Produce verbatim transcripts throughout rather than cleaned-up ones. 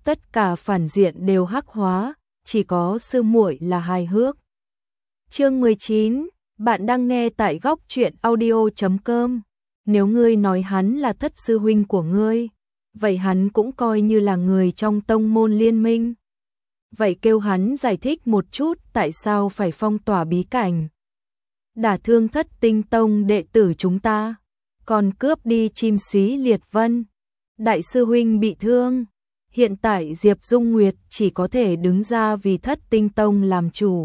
tất cả phản diện đều hắc hóa, chỉ có sư muội là hài hước. Chương mười chín, bạn đang nghe tại góc truyện audio chấm com. Nếu ngươi nói hắn là thất sư huynh của ngươi, vậy hắn cũng coi như là người trong tông môn liên minh. Vậy kêu hắn giải thích một chút tại sao phải phong tỏa bí cảnh. Đả thương thất tinh tông đệ tử chúng ta, còn cướp đi chim xí liệt vân. Đại sư huynh bị thương, hiện tại Diệp Dung Nguyệt chỉ có thể đứng ra vì thất tinh tông làm chủ.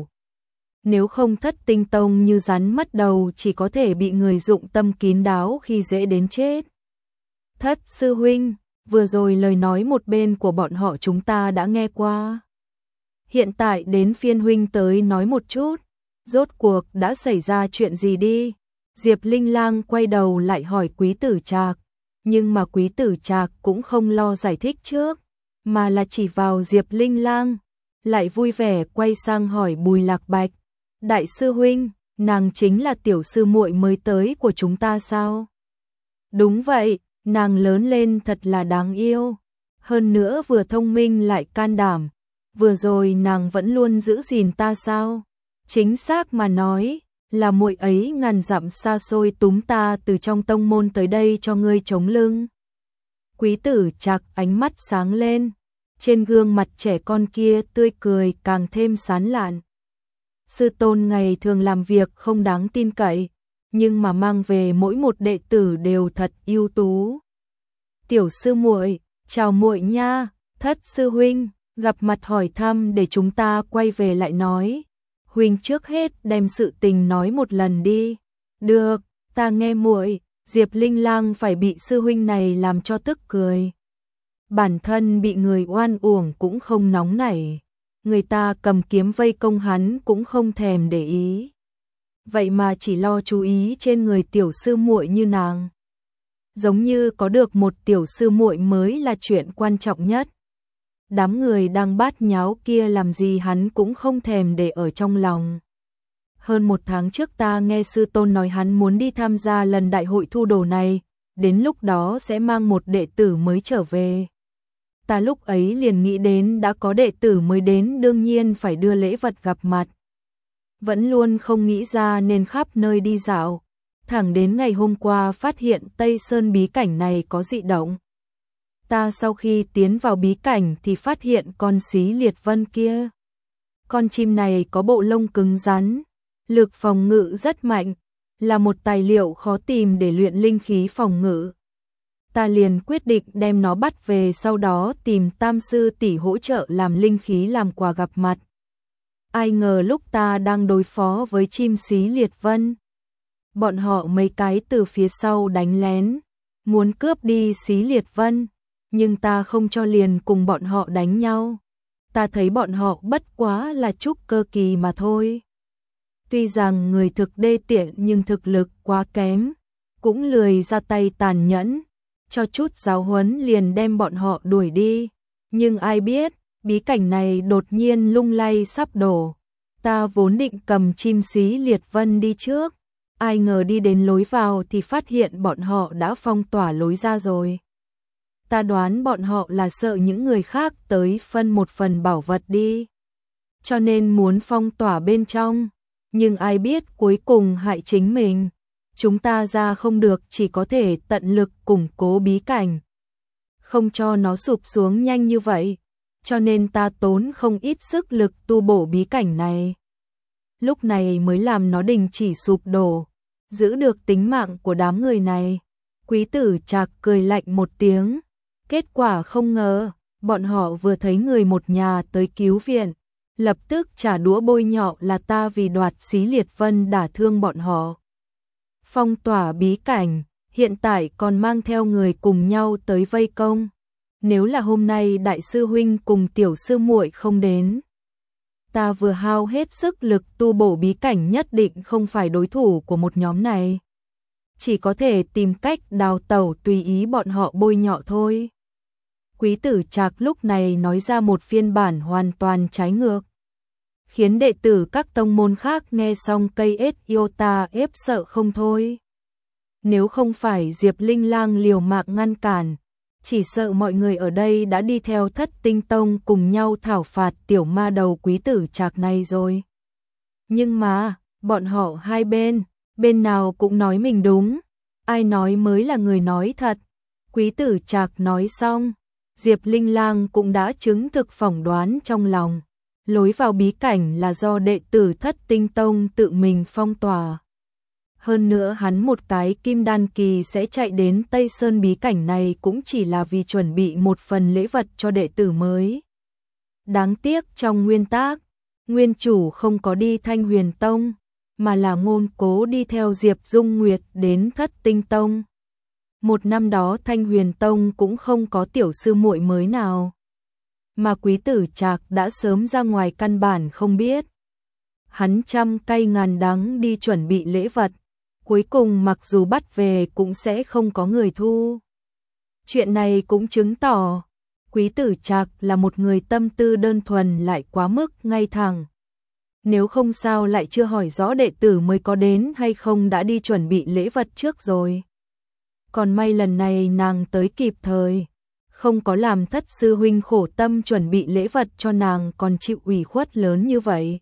Nếu không thất tinh tông như rắn mất đầu chỉ có thể bị người dụng tâm kín đáo khi dễ đến chết. Thất sư huynh, vừa rồi lời nói một bên của bọn họ chúng ta đã nghe qua. Hiện tại đến phiên huynh tới nói một chút, rốt cuộc đã xảy ra chuyện gì đi? Diệp Linh Lang quay đầu lại hỏi Quý Tử Trạc, nhưng mà Quý Tử Trạc cũng không lo giải thích trước, mà là chỉ vào Diệp Linh Lang, lại vui vẻ quay sang hỏi Bùi Lạc Bạch, đại sư huynh, nàng chính là tiểu sư muội mới tới của chúng ta sao? Đúng vậy, nàng lớn lên thật là đáng yêu, hơn nữa vừa thông minh lại can đảm, vừa rồi nàng vẫn luôn giữ gìn ta sao? Chính xác mà nói, là muội ấy ngàn dặm xa xôi túm ta từ trong tông môn tới đây cho ngươi chống lưng. Quý Tử Trạc ánh mắt sáng lên, trên gương mặt trẻ con kia tươi cười càng thêm sán lạn. Sư tôn ngày thường làm việc không đáng tin cậy, nhưng mà mang về mỗi một đệ tử đều thật ưu tú. Tiểu sư muội, chào muội nha, thất sư huynh, gặp mặt hỏi thăm để chúng ta quay về lại nói. Huynh trước hết đem sự tình nói một lần đi. Được, ta nghe muội. Diệp Linh Lang phải bị sư huynh này làm cho tức cười. Bản thân bị người oan uổng cũng không nóng nảy, người ta cầm kiếm vây công hắn cũng không thèm để ý. Vậy mà chỉ lo chú ý trên người tiểu sư muội như nàng. Giống như có được một tiểu sư muội mới là chuyện quan trọng nhất. Đám người đang bát nháo kia làm gì hắn cũng không thèm để ở trong lòng. Hơn một tháng trước ta nghe sư tôn nói hắn muốn đi tham gia lần đại hội thu đồ này, đến lúc đó sẽ mang một đệ tử mới trở về. Ta lúc ấy liền nghĩ đến đã có đệ tử mới đến đương nhiên phải đưa lễ vật gặp mặt. Vẫn luôn không nghĩ ra nên khắp nơi đi dạo, thẳng đến ngày hôm qua phát hiện Tây Sơn bí cảnh này có dị động. Ta sau khi tiến vào bí cảnh thì phát hiện con xí liệt vân kia. Con chim này có bộ lông cứng rắn, lực phòng ngự rất mạnh, là một tài liệu khó tìm để luyện linh khí phòng ngự. Ta liền quyết định đem nó bắt về, sau đó tìm Tam sư tỷ hỗ trợ làm linh khí làm quà gặp mặt. Ai ngờ lúc ta đang đối phó với chim xí liệt vân, bọn họ mấy cái từ phía sau đánh lén, muốn cướp đi xí liệt vân, nhưng ta không cho liền cùng bọn họ đánh nhau. Ta thấy bọn họ bất quá là trúc cơ kỳ mà thôi. Tuy rằng người thực đê tiện nhưng thực lực quá kém, cũng lười ra tay tàn nhẫn, cho chút giáo huấn liền đem bọn họ đuổi đi. Nhưng ai biết, bí cảnh này đột nhiên lung lay sắp đổ. Ta vốn định cầm chim xí liệt vân đi trước, ai ngờ đi đến lối vào thì phát hiện bọn họ đã phong tỏa lối ra rồi. Ta đoán bọn họ là sợ những người khác tới phân một phần bảo vật đi, cho nên muốn phong tỏa bên trong. Nhưng ai biết cuối cùng hại chính mình. Chúng ta ra không được, chỉ có thể tận lực củng cố bí cảnh, không cho nó sụp xuống nhanh như vậy. Cho nên ta tốn không ít sức lực tu bổ bí cảnh này, lúc này mới làm nó đình chỉ sụp đổ, giữ được tính mạng của đám người này. Quý Tử Trạc cười lạnh một tiếng. Kết quả không ngờ, bọn họ vừa thấy người một nhà tới cứu viện, lập tức trả đũa bôi nhọ là ta vì đoạt xí liệt vân đả thương bọn họ. Phong tỏa bí cảnh, hiện tại còn mang theo người cùng nhau tới vây công. Nếu là hôm nay đại sư huynh cùng tiểu sư muội không đến, ta vừa hao hết sức lực tu bổ bí cảnh nhất định không phải đối thủ của một nhóm này. Chỉ có thể tìm cách đào tẩu tùy ý bọn họ bôi nhọ thôi. Quý Tử Trạc lúc này nói ra một phiên bản hoàn toàn trái ngược, khiến đệ tử các tông môn khác nghe xong cây ết iota ép sợ không thôi. Nếu không phải Diệp Linh Lang liều mạng ngăn cản, chỉ sợ mọi người ở đây đã đi theo Thất Tinh Tông cùng nhau thảo phạt tiểu ma đầu Quý Tử Trạc này rồi. Nhưng mà, bọn họ hai bên, bên nào cũng nói mình đúng, ai nói mới là người nói thật. Quý Tử Trạc nói xong, Diệp Linh Lang cũng đã chứng thực phỏng đoán trong lòng. Lối vào bí cảnh là do đệ tử Thất Tinh Tông tự mình phong tỏa. Hơn nữa hắn một cái kim đan kỳ sẽ chạy đến Tây Sơn bí cảnh này cũng chỉ là vì chuẩn bị một phần lễ vật cho đệ tử mới. Đáng tiếc trong nguyên tác, nguyên chủ không có đi Thanh Huyền Tông, mà là Ngôn Cố đi theo Diệp Dung Nguyệt đến Thất Tinh Tông. Một năm đó Thanh Huyền Tông cũng không có tiểu sư muội mới nào, mà Quý Tử Trạc đã sớm ra ngoài căn bản không biết. Hắn trăm cay ngàn đắng đi chuẩn bị lễ vật, cuối cùng mặc dù bắt về cũng sẽ không có người thu. Chuyện này cũng chứng tỏ Quý Tử Trạc là một người tâm tư đơn thuần lại quá mức ngay thẳng. Nếu không sao lại chưa hỏi rõ đệ tử mới có đến hay không đã đi chuẩn bị lễ vật trước rồi. Còn may lần này nàng tới kịp thời, không có làm Thất sư huynh khổ tâm chuẩn bị lễ vật cho nàng còn chịu ủy khuất lớn như vậy.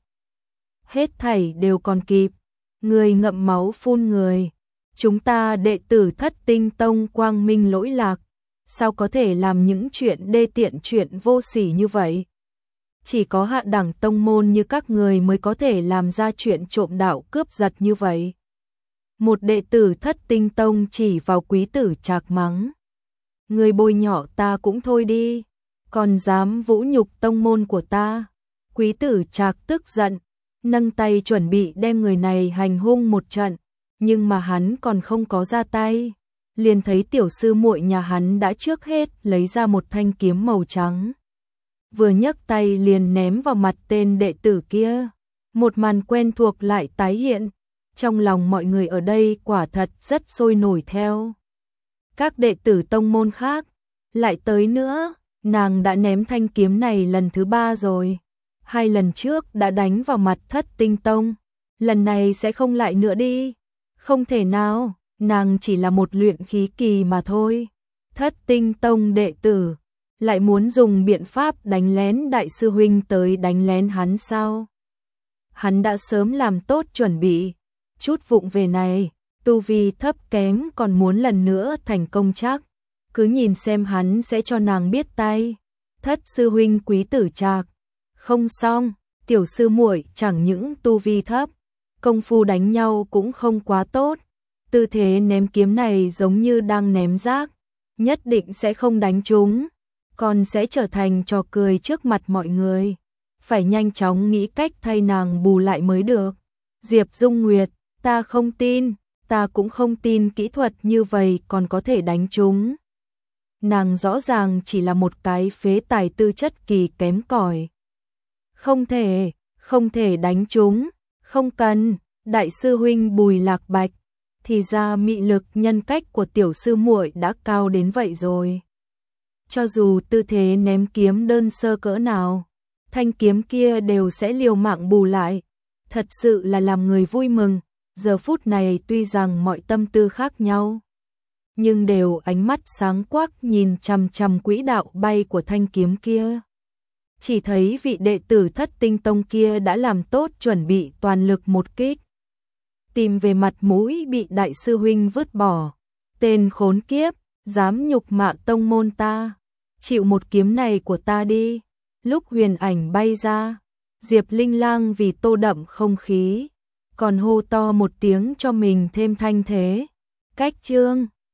Hết thảy đều còn kịp, người ngậm máu phun người. Chúng ta đệ tử Thất Tinh Tông quang minh lỗi lạc, sao có thể làm những chuyện đê tiện chuyện vô sỉ như vậy? Chỉ có hạ đẳng tông môn như các người mới có thể làm ra chuyện trộm đạo cướp giật như vậy. Một đệ tử Thất Tinh Tông chỉ vào Quý Tử Trạc mắng. Người bôi nhọ ta cũng thôi đi, còn dám vũ nhục tông môn của ta. Quý Tử Trạc tức giận, nâng tay chuẩn bị đem người này hành hung một trận, nhưng mà hắn còn không có ra tay, liền thấy tiểu sư muội nhà hắn đã trước hết lấy ra một thanh kiếm màu trắng. Vừa nhấc tay liền ném vào mặt tên đệ tử kia. Một màn quen thuộc lại tái hiện, trong lòng mọi người ở đây quả thật rất sôi nổi theo. Các đệ tử tông môn khác lại tới nữa, nàng đã ném thanh kiếm này lần thứ ba rồi. Hai lần trước đã đánh vào mặt Thất Tinh Tông, lần này sẽ không lại nữa đi. Không thể nào, nàng chỉ là một luyện khí kỳ mà thôi. Thất Tinh Tông đệ tử lại muốn dùng biện pháp đánh lén đại sư huynh tới đánh lén hắn sao? Hắn đã sớm làm tốt chuẩn bị, chút vụng về này, tu vi thấp kém còn muốn lần nữa thành công chắc. Cứ nhìn xem hắn sẽ cho nàng biết tay. Thất sư huynh Quý Tử Trạc, không xong, tiểu sư muội chẳng những tu vi thấp, công phu đánh nhau cũng không quá tốt. Tư thế ném kiếm này giống như đang ném rác, nhất định sẽ không đánh trúng, còn sẽ trở thành trò cười trước mặt mọi người. Phải nhanh chóng nghĩ cách thay nàng bù lại mới được. Diệp Dung Nguyệt, ta không tin, ta cũng không tin kỹ thuật như vậy còn có thể đánh trúng. Nàng rõ ràng chỉ là một cái phế tài tư chất kỳ kém cỏi. Không thể, không thể đánh trúng, không cần. Đại sư huynh Bùi Lạc Bạch, thì ra mị lực nhân cách của tiểu sư muội đã cao đến vậy rồi. Cho dù tư thế ném kiếm đơn sơ cỡ nào, thanh kiếm kia đều sẽ liều mạng bù lại. Thật sự là làm người vui mừng. Giờ phút này tuy rằng mọi tâm tư khác nhau, nhưng đều ánh mắt sáng quắc nhìn chằm chằm quỹ đạo bay của thanh kiếm kia. Chỉ thấy vị đệ tử Thất Tinh Tông kia đã làm tốt chuẩn bị toàn lực một kích. Tìm về mặt mũi bị đại sư huynh vứt bỏ. Tên khốn kiếp, dám nhục mạ tông môn ta. Chịu một kiếm này của ta đi. Lúc huyền ảnh bay ra, Diệp Linh Lang vì tô đậm không khí, còn hô to một tiếng cho mình thêm thanh thế. Cách chương